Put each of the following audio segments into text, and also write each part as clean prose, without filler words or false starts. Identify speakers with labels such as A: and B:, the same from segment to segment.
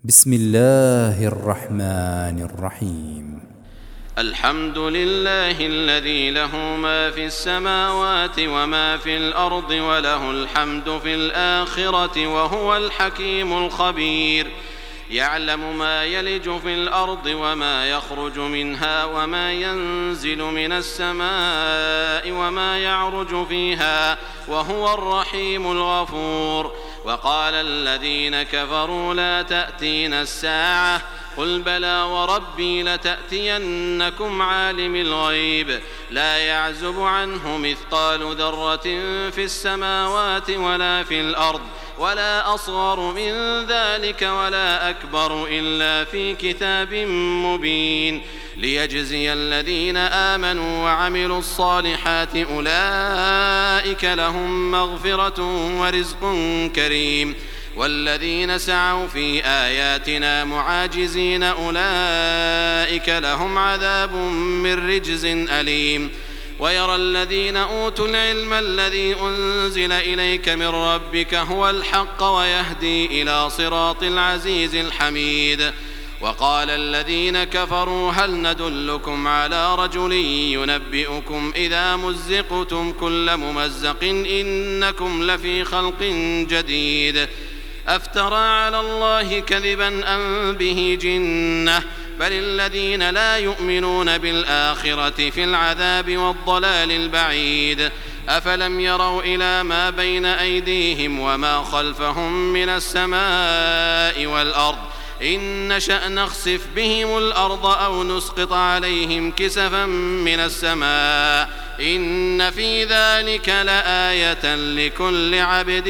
A: بسم الله الرحمن الرحيم.
B: الحمد لله الذي له ما في السماوات وما في الأرض وله الحمد في الآخرة وهو الحكيم الخبير. يعلم ما يلج في الأرض وما يخرج منها وما ينزل من السماء وما يعرج فيها وهو الرحيم الغفور. وقال الذين كفروا لا تأتينا الساعة قل بلى وربي لتأتينكم عالم الغيب لا يعزب عنه مثقال ذرة في السماوات ولا في الأرض ولا أصغر من ذلك ولا أكبر إلا في كتاب مبين ليجزي الذين آمنوا وعملوا الصالحات أولئك لهم مغفرة ورزق كريم. والذين سعوا في آياتنا معاجزين أولئك لهم عذاب من رجز أليم. ويرى الذين أوتوا العلم الذي أنزل إليك من ربك هو الحق ويهدي إلى صراط العزيز الحميد. وقال الذين كفروا هل ندلكم على رجل ينبئكم إذا مزقتم كل ممزق إنكم لفي خلق جديد أفترى على الله كذبا أم به جنة بل الذين لا يؤمنون بالآخرة في العذاب والضلال البعيد. أفلم يروا إلى ما بين أيديهم وما خلفهم من السماء والأرض إن نشأ نخسف بهم الأرض أو نسقط عليهم كسفا من السماء إن في ذلك لآية لكل عبد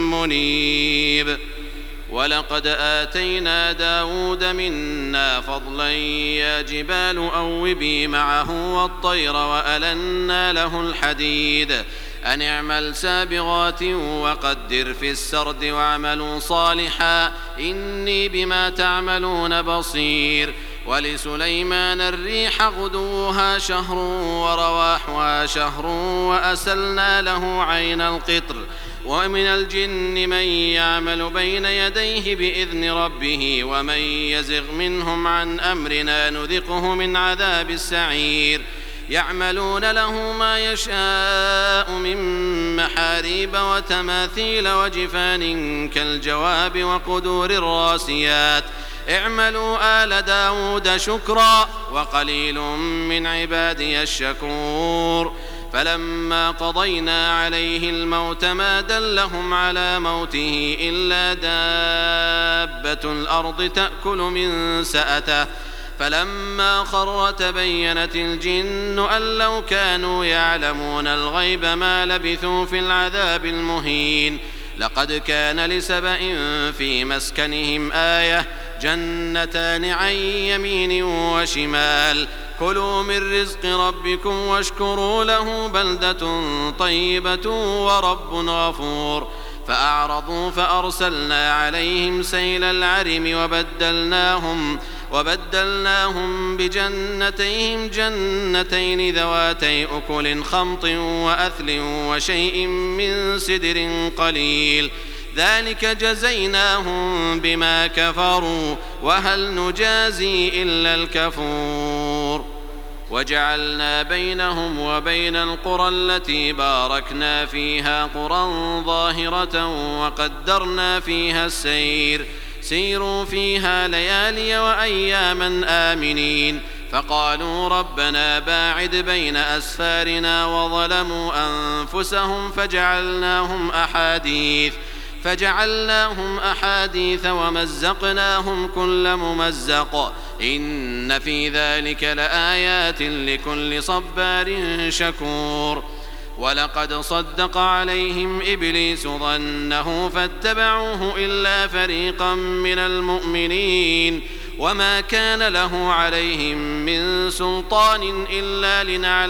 B: منيب. ولقد آتينا داود منا فضلا يا جبال أوبي معه والطير وألنا له الحديد أن اعمل سابغات وقدر في السرد واعملوا صالحا إني بما تعملون بصير. ولسليمان الريح غدوها شهر ورواحها شهر وأسلنا له عين القطر ومن الجن من يعمل بين يديه بإذن ربه ومن يزغ منهم عن أمرنا نذقه من عذاب السعير. يعملون له ما يشاء من محاريب وتماثيل وجفان كالجواب وقدور الراسيات اعملوا آل داود شكرا وقليل من عبادي الشكور. فلما قضينا عليه الموت ما دلهم على موته إلا دابة الأرض تأكل من سأته فلما خر تبينت الجن أن لو كانوا يعلمون الغيب ما لبثوا في العذاب المهين. لقد كان لسبأ في مسكنهم آية جنتان عن يمين وشمال كلوا من رزق ربكم واشكروا له بلدة طيبة ورب غفور. فأعرضوا فأرسلنا عليهم سيل العرم وبدلناهم بجنتيهم جنتين ذواتي أكل خمط وأثل وشيء من سدر قليل ذلك جزيناهم بما كفروا وهل نجازي إلا الكفور. وجعلنا بينهم وبين القرى التي باركنا فيها قرى ظاهرة وقدرنا فيها السير سيروا فيها ليالي وأياما آمنين. فقالوا ربنا باعد بين أسفارنا وظلموا أنفسهم فجعلناهم أحاديث ومزقناهم كل ممزق إن في ذلك لآيات لكل صبار شكور. ولقد صدق عليهم إبليس ظنه فاتبعوه إلا فريقا من المؤمنين وما كان له عليهم من سلطان إلا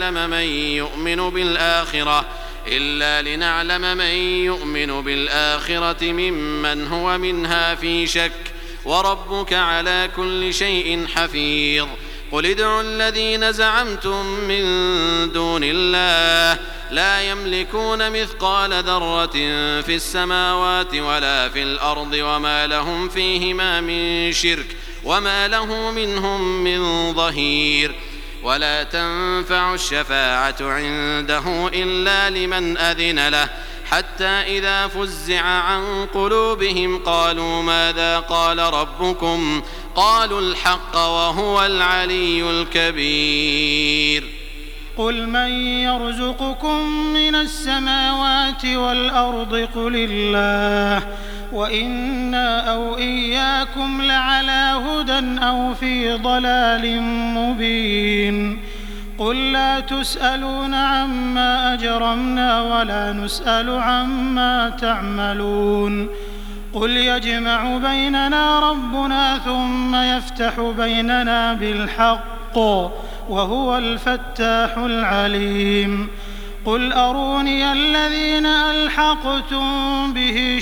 B: لنعلم من يؤمن بالآخرة ممن هو منها في شك وربك على كل شيء حفيظ. قل ادعوا الذين زعمتم من دون الله لا يملكون مثقال ذرة في السماوات ولا في الأرض وما لهم فيهما من شرك وما له منهم من ظهير ولا تنفع الشفاعة عنده إلا لمن أذن له حتى إذا فزع عن قلوبهم قالوا ماذا قال ربكم قالوا الحق وهو العلي الكبير.
C: قل من يرزقكم من السماوات والأرض قل الله وإنا أو إياكم لعلى هدى أو في ضلال مبين. قل لا تسألون عما أجرمنا ولا نسأل عما تعملون. قل يجمع بيننا ربنا ثم يفتح بيننا بالحق وهو الفتاح العليم. قل أروني الذين ألحقتم به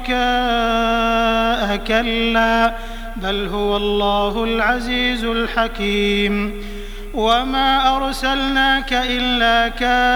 C: شركاء كلا بل هو الله العزيز الحكيم. وما أرسلناك إلا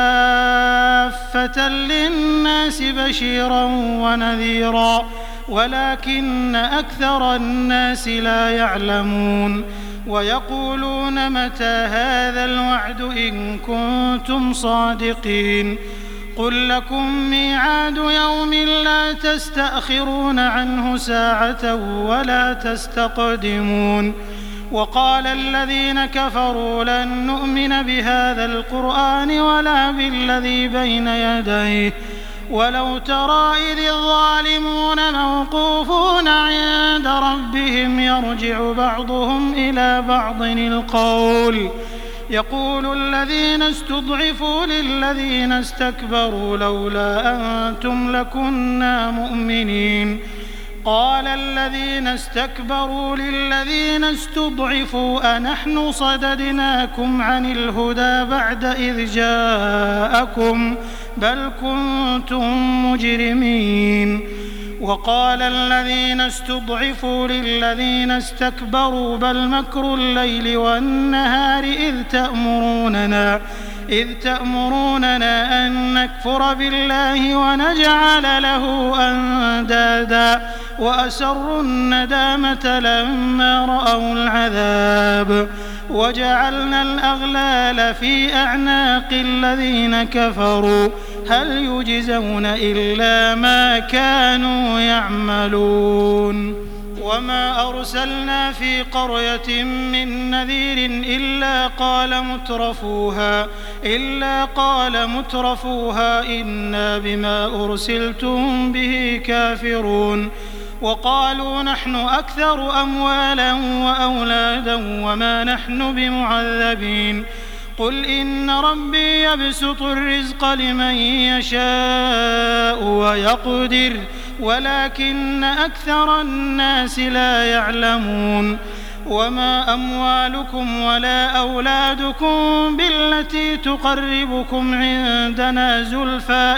C: كافة للناس بشيرا ونذيرا ولكن أكثر الناس لا يعلمون. ويقولون متى هذا الوعد إن كنتم صادقين. قل لكم ميعاد يوم لا تستأخرون عنه ساعة ولا تستقدمون. وقال الذين كفروا لن نؤمن بهذا القرآن ولا بالذي بين يديه ولو ترى إذ الظالمون موقوفون عند ربهم يرجع بعضهم إلى بعض القول يقول الذين استضعفوا للذين استكبروا لولا أنتم لكنا مؤمنين. قال الذين استكبروا للذين استضعفوا أنحن صددناكم عن الهدى بعد إذ جاءكم بل كنتم مجرمين. وقال الذين استضعفوا للذين استكبروا بل مكر الليل والنهار إذ تأمروننا أن نكفر بالله ونجعل له أندادا وأسروا الندامة لما رأوا العذاب وجعلنا الأغلال في أعناق الذين كفروا هل يجزون إلا ما كانوا يعملون. وما أرسلنا في قرية من نذير إلا قال مترفوها إنا بما أرسلتم به كافرون. وقالوا نحن أكثر أموالا وأولادا وما نحن بمعذبين. قل إن ربي يبسط الرزق لمن يشاء ويقدر ولكن أكثر الناس لا يعلمون. وما أموالكم ولا أولادكم بالتي تقربكم عندنا زلفى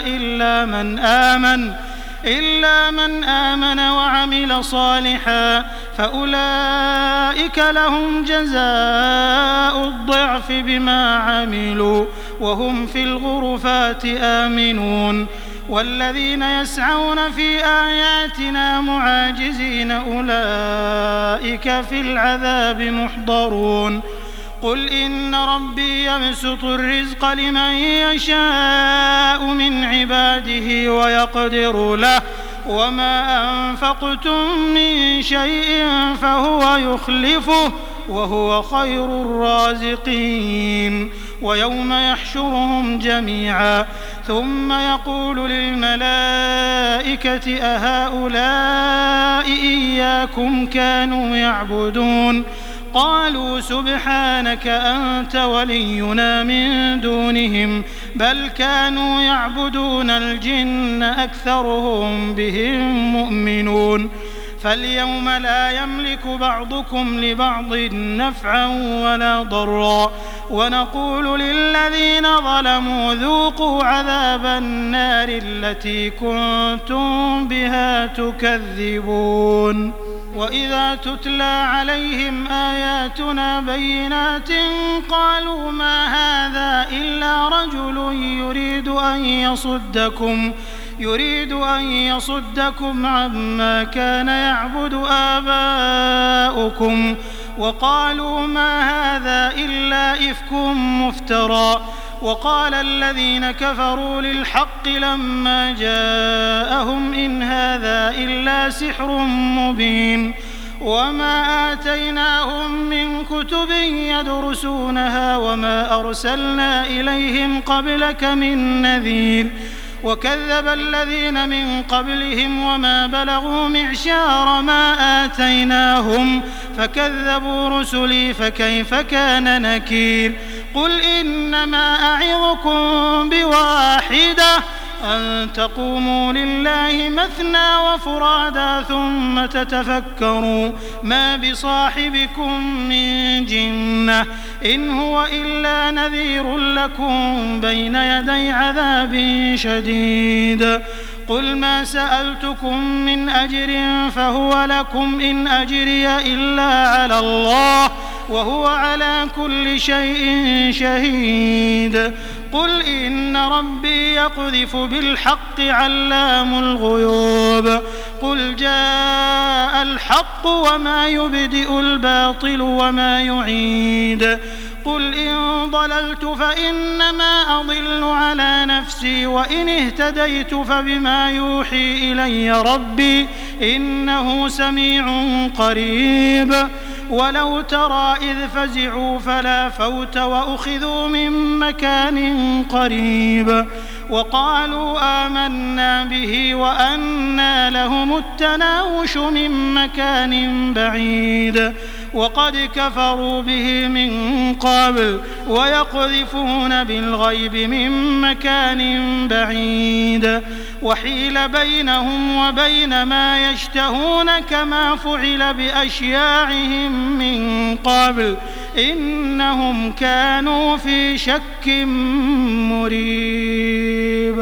C: إلا من آمن وعمل صالحا فأولئك لهم جزاء الضعف بما عملوا وهم في الغرفات آمنون. والذين يسعون في آياتنا معاجزين أولئك في العذاب محضرون. قل إن ربي يبسط الرزق لمن يشاء من عباده ويقدر له وما أنفقتم من شيء فهو يخلفه وهو خير الرازقين. ويوم يحشرهم جميعا ثم يقول للملائكة أهؤلاء إياكم كانوا يعبدون قالوا سبحانك أنت ولينا من دونهم بل كانوا يعبدون الجن أكثرهم بهم مؤمنون. فاليوم لا يملك بعضكم لبعض نفعا ولا ضرا ونقول للذين ظلموا ذوقوا عذاب النار التي كنتم بها تكذبون. وإذا تتلى عليهم آياتنا بينات قالوا ما هذا إلا رجل يريد أن يصدكم عما كان يعبد آباؤكم وقالوا ما هذا إلا إفك مفترى. وقال الذين كفروا للحق لما جاءهم إن هذا إلا سحر مبين. وما آتيناهم من كتب يدرسونها وما أرسلنا إليهم قبلك من نذير. وكذب الذين من قبلهم وما بلغوا معشار ما آتيناهم فكذبوا رسلي فكيف كان نكير. قل إنما أعظكم بواحدة أن تقوموا لله مثنى وفرادا ثم تتفكروا ما بصاحبكم من جنة إن هو إلا نذير لكم بين يدي عذاب شديد. قل ما سألتكم من أجر فهو لكم إن أجري إلا على الله وهو على كل شيء شهيد. قل إن ربي يقذف بالحق علام الغيوب. قل جاء الحق وما يبدئ الباطل وما يعيد. قل إن ضللت فإنما أضل على نفسي وإن اهتديت فبما يوحي إلي ربي إنه سميع قريب. ولو ترى إذ فزعوا فلا فوت وأخذوا من مكان قريب وقالوا آمنا به وأنى لهم التناوش من مكان بعيد وقد كفروا به من قبل ويقذفون بالغيب من مكان بعيد. وحيل بينهم وبين ما يشتهون كما فعل بأشياعهم من قبل إنهم كانوا في شك مريب.